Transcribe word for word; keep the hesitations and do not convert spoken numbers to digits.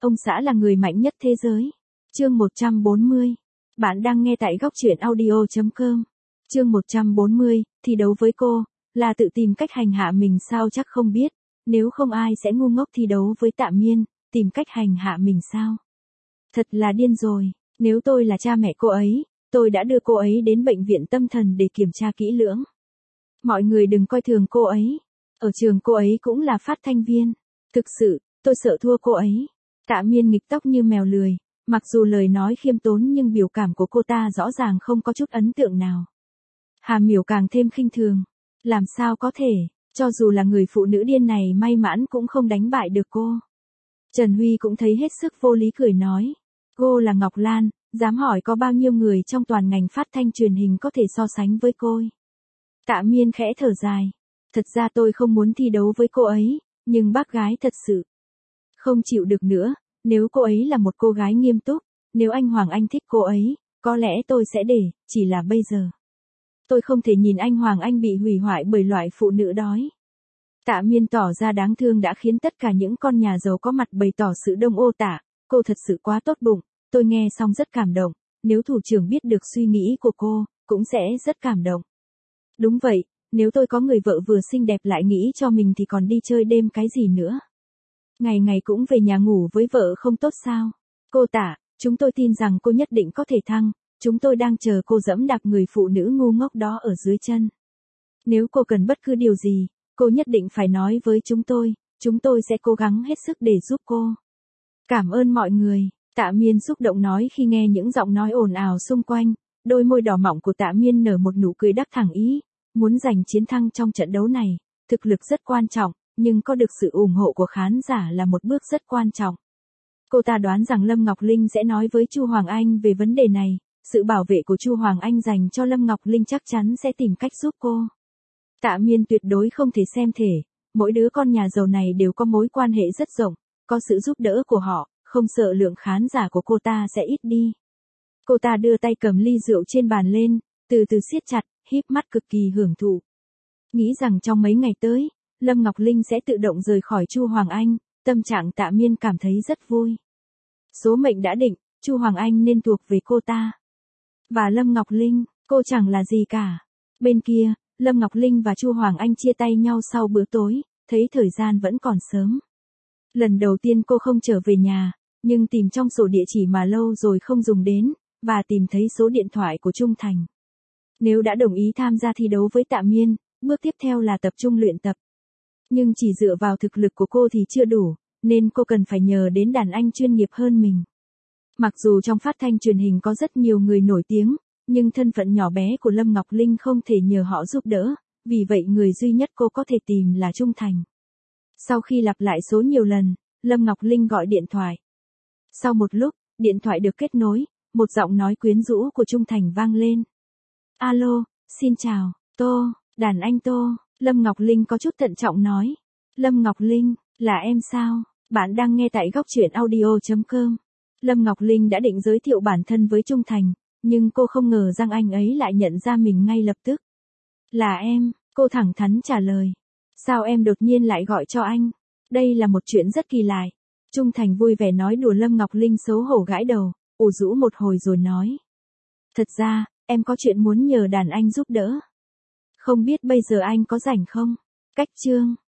Ông xã là người mạnh nhất thế giới. Chương một trăm bốn mươi. Bạn đang nghe tại góc truyện audio chấm com. Chương một trăm bốn mươi, thi đấu với cô, là tự tìm cách hành hạ mình sao chắc không biết, nếu không ai sẽ ngu ngốc thi đấu với Tạ Miên, tìm cách hành hạ mình sao? Thật là điên rồi, nếu tôi là cha mẹ cô ấy, tôi đã đưa cô ấy đến bệnh viện tâm thần để kiểm tra kỹ lưỡng. Mọi người đừng coi thường cô ấy, ở trường cô ấy cũng là phát thanh viên, thực sự, tôi sợ thua cô ấy. Tạ Miên nghịch tóc như mèo lười, mặc dù lời nói khiêm tốn nhưng biểu cảm của cô ta rõ ràng không có chút ấn tượng nào. Hà Miểu càng thêm khinh thường, làm sao có thể, cho dù là người phụ nữ điên này may mắn cũng không đánh bại được cô. Trần Huy cũng thấy hết sức vô lý cười nói, cô là Ngọc Lan, dám hỏi có bao nhiêu người trong toàn ngành phát thanh truyền hình có thể so sánh với cô. Tạ Miên khẽ thở dài, thật ra tôi không muốn thi đấu với cô ấy, nhưng bác gái thật sự không chịu được nữa, nếu cô ấy là một cô gái nghiêm túc, nếu anh Hoàng Anh thích cô ấy, có lẽ tôi sẽ để, chỉ là bây giờ. Tôi không thể nhìn anh Hoàng Anh bị hủy hoại bởi loại phụ nữ đói. Tạ Miên tỏ ra đáng thương đã khiến tất cả những con nhà giàu có mặt bày tỏ sự đông ô tả, cô thật sự quá tốt bụng, tôi nghe xong rất cảm động, nếu thủ trưởng biết được suy nghĩ của cô, cũng sẽ rất cảm động. Đúng vậy, nếu tôi có người vợ vừa xinh đẹp lại nghĩ cho mình thì còn đi chơi đêm cái gì nữa. Ngày ngày cũng về nhà ngủ với vợ không tốt sao? Cô Tạ, chúng tôi tin rằng cô nhất định có thể thăng, chúng tôi đang chờ cô dẫm đạp người phụ nữ ngu ngốc đó ở dưới chân. Nếu cô cần bất cứ điều gì, cô nhất định phải nói với chúng tôi, chúng tôi sẽ cố gắng hết sức để giúp cô. Cảm ơn mọi người, Tạ Miên xúc động nói khi nghe những giọng nói ồn ào xung quanh, đôi môi đỏ mọng của Tạ Miên nở một nụ cười đắc thẳng ý, muốn giành chiến thắng trong trận đấu này, thực lực rất quan trọng, nhưng có được sự ủng hộ của khán giả là một bước rất quan trọng. Cô ta đoán rằng Lâm Ngọc Linh sẽ nói với Chu Hoàng Anh về vấn đề này, sự bảo vệ của Chu Hoàng Anh dành cho Lâm Ngọc Linh chắc chắn sẽ tìm cách giúp cô. Tạ Miên tuyệt đối không thể xem thể, mỗi đứa con nhà giàu này đều có mối quan hệ rất rộng, có sự giúp đỡ của họ, không sợ lượng khán giả của cô ta sẽ ít đi. Cô ta đưa tay cầm ly rượu trên bàn lên, từ từ siết chặt, híp mắt cực kỳ hưởng thụ. Nghĩ rằng trong mấy ngày tới, Lâm Ngọc Linh sẽ tự động rời khỏi Chu Hoàng Anh, tâm trạng Tạ Miên cảm thấy rất vui. Số mệnh đã định, Chu Hoàng Anh nên thuộc về cô ta. Và Lâm Ngọc Linh, cô chẳng là gì cả. Bên kia, Lâm Ngọc Linh và Chu Hoàng Anh chia tay nhau sau bữa tối, thấy thời gian vẫn còn sớm. Lần đầu tiên cô không trở về nhà, nhưng tìm trong sổ địa chỉ mà lâu rồi không dùng đến, và tìm thấy số điện thoại của Trung Thành. Nếu đã đồng ý tham gia thi đấu với Tạ Miên, bước tiếp theo là tập trung luyện tập. Nhưng chỉ dựa vào thực lực của cô thì chưa đủ, nên cô cần phải nhờ đến đàn anh chuyên nghiệp hơn mình. Mặc dù trong phát thanh truyền hình có rất nhiều người nổi tiếng, nhưng thân phận nhỏ bé của Lâm Ngọc Linh không thể nhờ họ giúp đỡ, vì vậy người duy nhất cô có thể tìm là Trung Thành. Sau khi lặp lại số nhiều lần, Lâm Ngọc Linh gọi điện thoại. Sau một lúc, điện thoại được kết nối, một giọng nói quyến rũ của Trung Thành vang lên. Alo, xin chào, Tô, đàn anh Tô. Lâm Ngọc Linh có chút thận trọng nói. Lâm Ngọc Linh, là em sao? Bạn đang nghe tại góc truyện audio chấm com. Lâm Ngọc Linh đã định giới thiệu bản thân với Trung Thành, nhưng cô không ngờ rằng anh ấy lại nhận ra mình ngay lập tức. Là em, cô thẳng thắn trả lời. Sao em đột nhiên lại gọi cho anh? Đây là một chuyện rất kỳ lạ. Trung Thành vui vẻ nói đùa. Lâm Ngọc Linh xấu hổ gãi đầu, ủ rũ một hồi rồi nói. Thật ra, em có chuyện muốn nhờ đàn anh giúp đỡ. Không biết bây giờ anh có rảnh không? Cách chương.